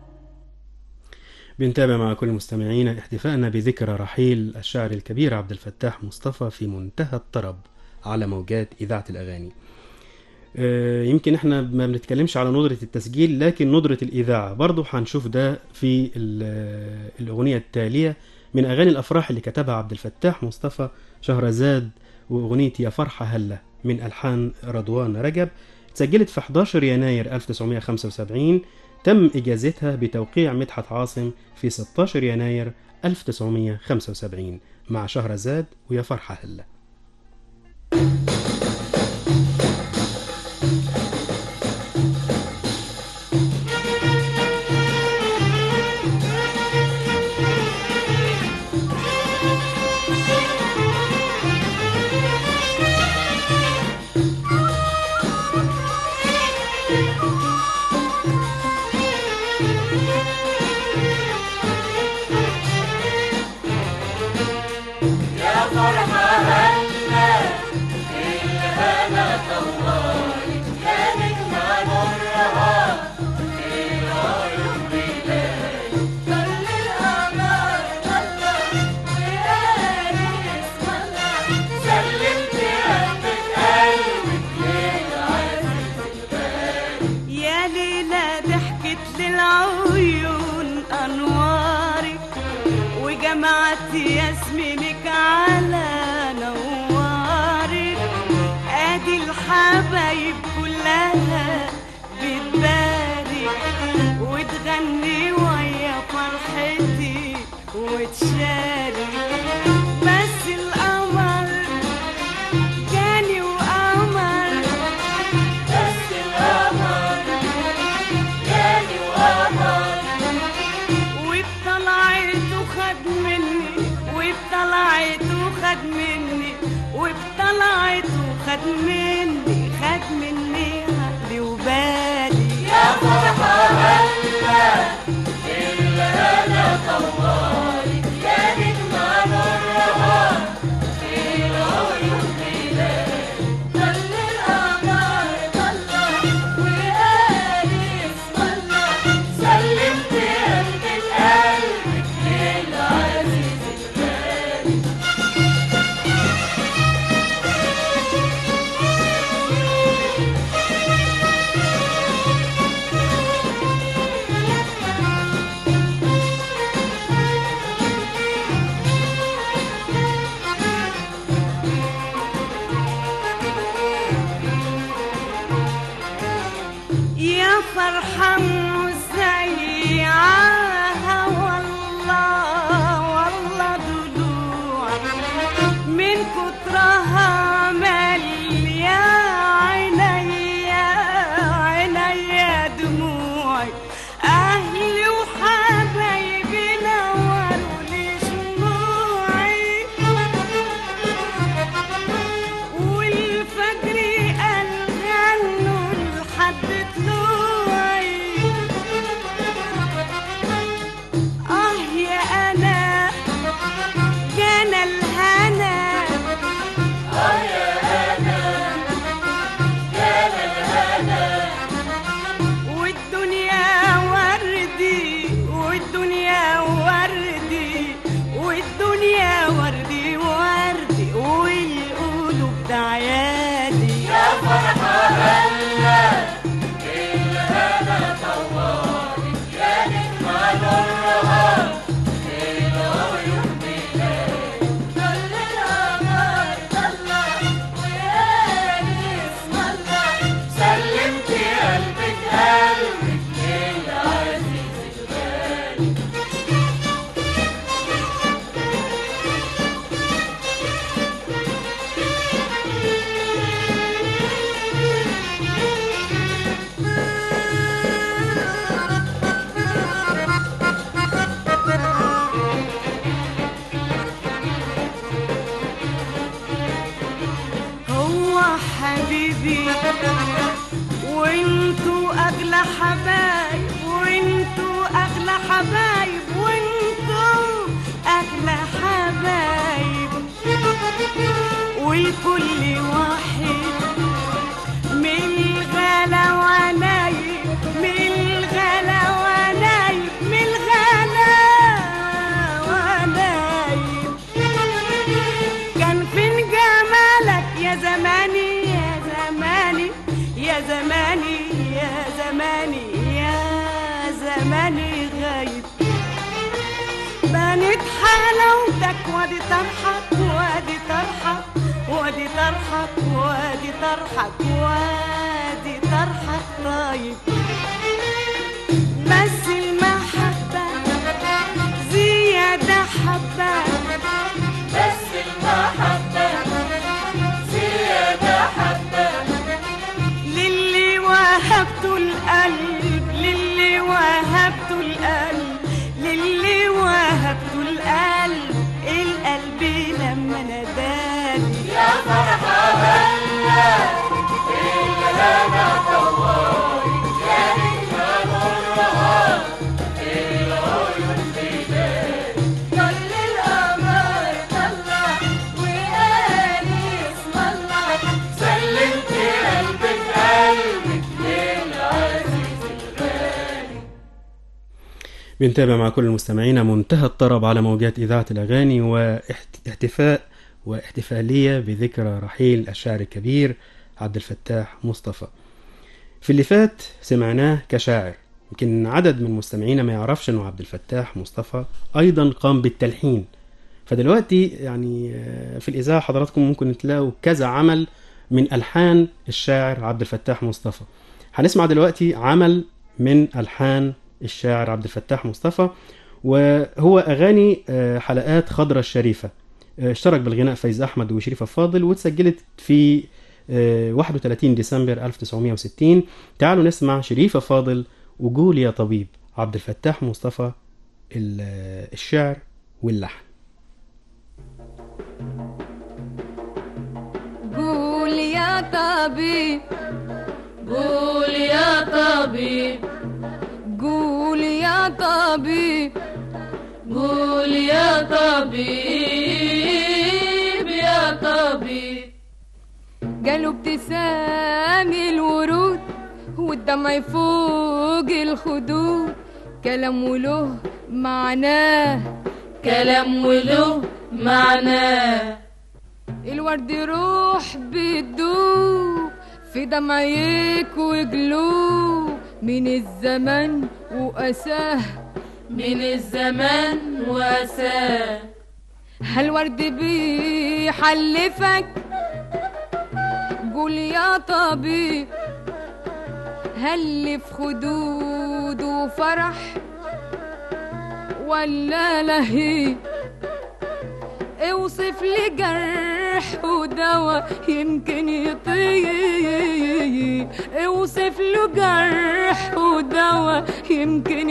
A: بنتابع مع كل مستمعينا احتفاءنا بذكرى رحيل الشاعر الكبير عبد الفتاح مصطفى في منتهى الطرب على موجات إذاعة الأغاني. يمكن احنا ما بنتكلمش على ندرة التسجيل، لكن ندرة الإذاعة برضو هنشوف ده في الأغنية التالية من أغاني الأفراح اللي كتبها عبد الفتاح مصطفى شهرزاد، وأغنية يا فرحة هلا من ألحان رضوان رجب، تسجلت في أحد عشر يناير ألف وتسعمائة وخمسة وسبعين، تم إجازتها بتوقيع مدحت عاصم في ستة عشر يناير ألف وتسعمائة وخمسة وسبعين مع شهرزاد ويا فرحة هلا.
L: ياسمينك على نوارك، ادي الحبايب كلها بتبارك وتغني ويا فرحتي وتشارك. بس القمر جاني وقمر، بس القمر جاني وقمر، وطلعت وخد مني وطلعت وخد مني وطلعت وخد مني خد مني عقلي وبالي. يا فرحة هلا الهنا طوالك يا نجمة نورها في العيون بلاد. ضل القمر طلع وقال اسم الله، سلمت قلبي لقلبك للعزيز الغالي. يا فرحة مزيعاها والله والله ضلوع من كترها مالية عينيا عينيا دموعي. أهلي وحبايبي نوروا لي شموعي، والفجر قال غنوا لحد طلوعي. آه يا أنا جانا الهنا، آه يا أنا جانا الهنا، والدنيا وردي والدنيا وردي والدنيا وردي وردي والقلوب دعيالي. يا فرحة هلا الهنا طوالك يا نجمة نورها في العيون بلاد. ضل القمر طلع وقال اسم الله، سلمت قلبك قلبك للعزيز الغالي. هو حبيبي وانتوا اغلى حبايب، وانتوا اغلى حبايب، وانتوا اغلى حبايب، والكل واحد من الغلا ونايب من الغلا ونايب من الغلا ونايب. كان فين جمالك يا زماني يا زماني يا زماني يا زماني يا زماني غايب. بنت حلاوة وادي طرحك وادي طرحك وادي طرحك وادي طرحك وادي طرحك طيب. بس المحبة زيادة حبة،
D: بس المحبة زيادة حبة،
L: للي وهبته القلب للي وهبته القلب للي وهبته القلب القلب لما ناداني
D: يا فرحة هلا الهنا طوالي يا نجمة نورها العيون في بالي. كل القمر طلع وقال اسم الله، سلمت قلبك قلبك للعزيز الغالي.
A: بنتابع مع كل المستمعين منتهى الطرب على موجات إذاعة الأغاني واحتفاء واحتفالية بذكرى رحيل الشاعر الكبير عبد الفتاح مصطفى. في اللي فات سمعناه كشاعر، يمكن عدد من مستمعينا ما يعرفش أنه عبد الفتاح مصطفى أيضا قام بالتلحين. فدلوقتي يعني في الإذاعة حضراتكم ممكن تلاقوا كذا عمل من ألحان الشاعر عبد الفتاح مصطفى. هنسمع دلوقتي عمل من ألحان الشاعر عبد الفتاح مصطفى، وهو أغاني حلقات خضرة الشريفة. اشترك بالغناء فايز أحمد وشريفة فاضل، وتسجلت في واحد وثلاثين ديسمبر ألف وتسعمائة وستين. تعالوا نسمع شريفة فاضل وقول يا طبيب، عبد الفتاح مصطفى الشعر واللحن.
L: قول يا طبيب
M: قول يا طبيب
L: قول يا طبيب
M: قول يا طبيب يا طبيب.
L: قالوا ابتسام الورود والدمع فوق الخدود، كلام وله معناه
M: كلام وله معناه.
L: الورد روح بتدوب في دمعيك وقلوب من الزمن وأساه
M: من الزمان وأساه.
L: هالورد بيحلفك قول يا طبيب، هل في خدود وفرح ولا لهيب؟ اوصف لي جرح ودواء يمكن يطيب، اوصف له جرح ودواء يمكن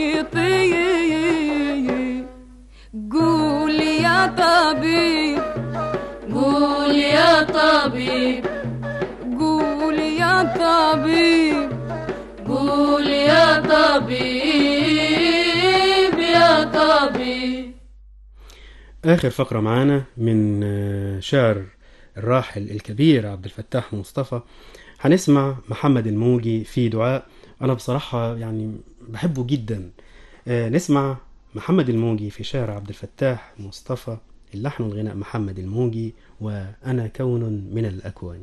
L: يطيب. قول يا طبيب
M: قول يا طبيب
L: قول يا طبيب
M: قول يا طبيب يا طبيب.
A: آخر فقرة معانا من شعر الراحل الكبير عبد الفتاح مصطفى. هنسمع محمد الموجي في دعاء. أنا بصراحة يعني بحبه جدا. نسمع محمد الموجي في شعر عبد الفتاح مصطفى، اللحن والغناء محمد الموجي، وأنا كون من الأكوان.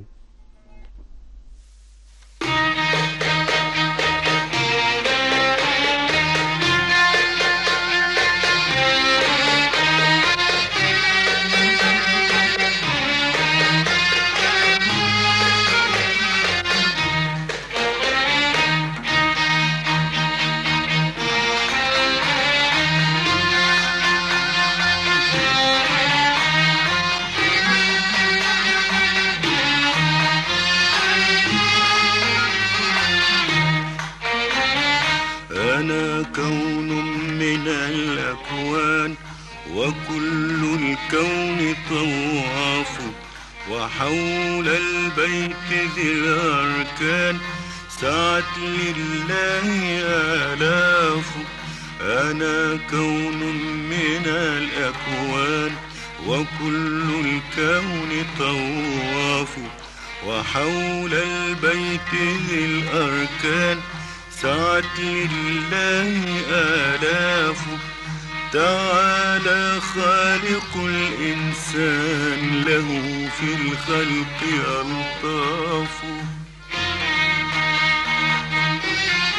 K: أنا كون من الأكوان وكل الكون طواف، وحول البيت ذي الأركان سعت لله آلاف. أنا كون من الأكوان وكل الكون طواف، وحول البيت ذي الأركان سعت لله آلاف. تعالى خالق الإنسان له في الخلق ألطاف.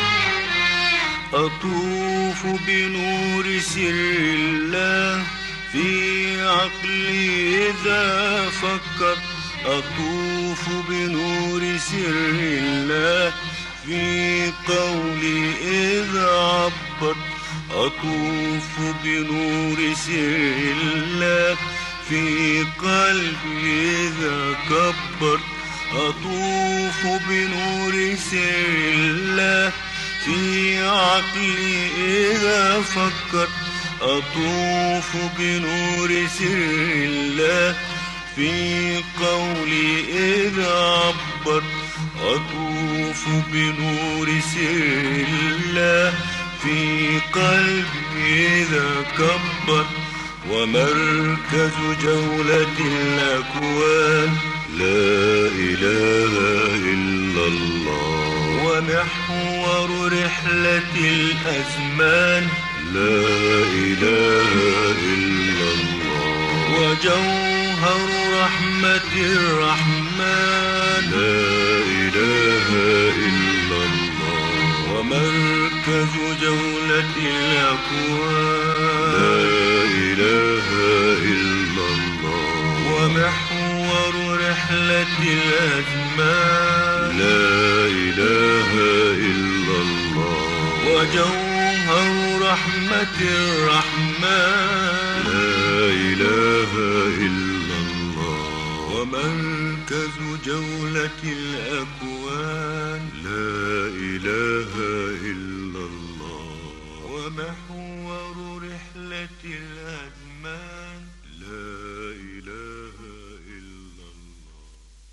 K: أطوف بنور سر الله في عقلي إذا فكر أطوف بنور سر الله في قولي إذا عبر أطوف بنور سر الله في قلبي إذا كبر أطوف بنور سر الله في عقلي إذا فكر أطوف بنور سر الله في قولي إذا عبر أطوف بنور سر الله في قلبي إذا كبر ومركز جولة الأكوان لا إله إلا الله ومحور رحلة الأزمان لا إله إلا الله وجوهر رحمة الرحمن لا إله إلا الله ومركز جولة الأكوان لا إله إلا الله ومحور رحلة الأزمان لا إله إلا الله وجوهر رحمة الرحمن لا إله إلا الله ومركز جولة الأكوان لا إله إلا الله ومحور رحلة الأزمان لا إله إلا الله.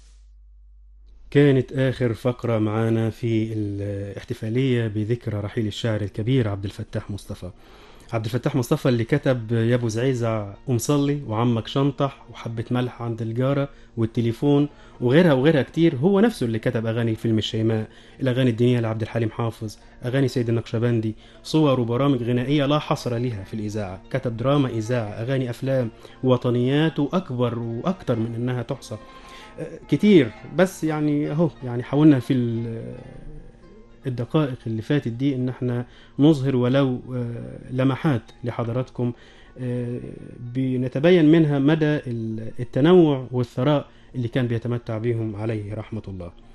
A: كانت آخر فقرة معانا في الاحتفالية بذكرى رحيل الشاعر الكبير عبد الفتاح مصطفى. عبد الفتاح مصطفى اللي كتب يا ابو زعيزع ومصلي وعمك شنطح وحبة ملح عند الجارة والتليفون وغيرها وغيرها كتير. هو نفسه اللي كتب أغاني فيلم الشيماء، الأغاني الدينية لعبد الحليم حافظ، أغاني سيد النقشبندي، صور وبرامج غنائية لا حصر لها في الإذاعة، كتب دراما إذاعة، أغاني أفلام، وطنيات وأكبر وأكتر من أنها تحصى كتير. بس يعني أهو يعني حاولنا في الدقائق اللي فاتت دي ان احنا نظهر ولو لمحات لحضراتكم بنتبين منها مدى التنوع والثراء اللي كان بيتمتع بهم عليه رحمة الله.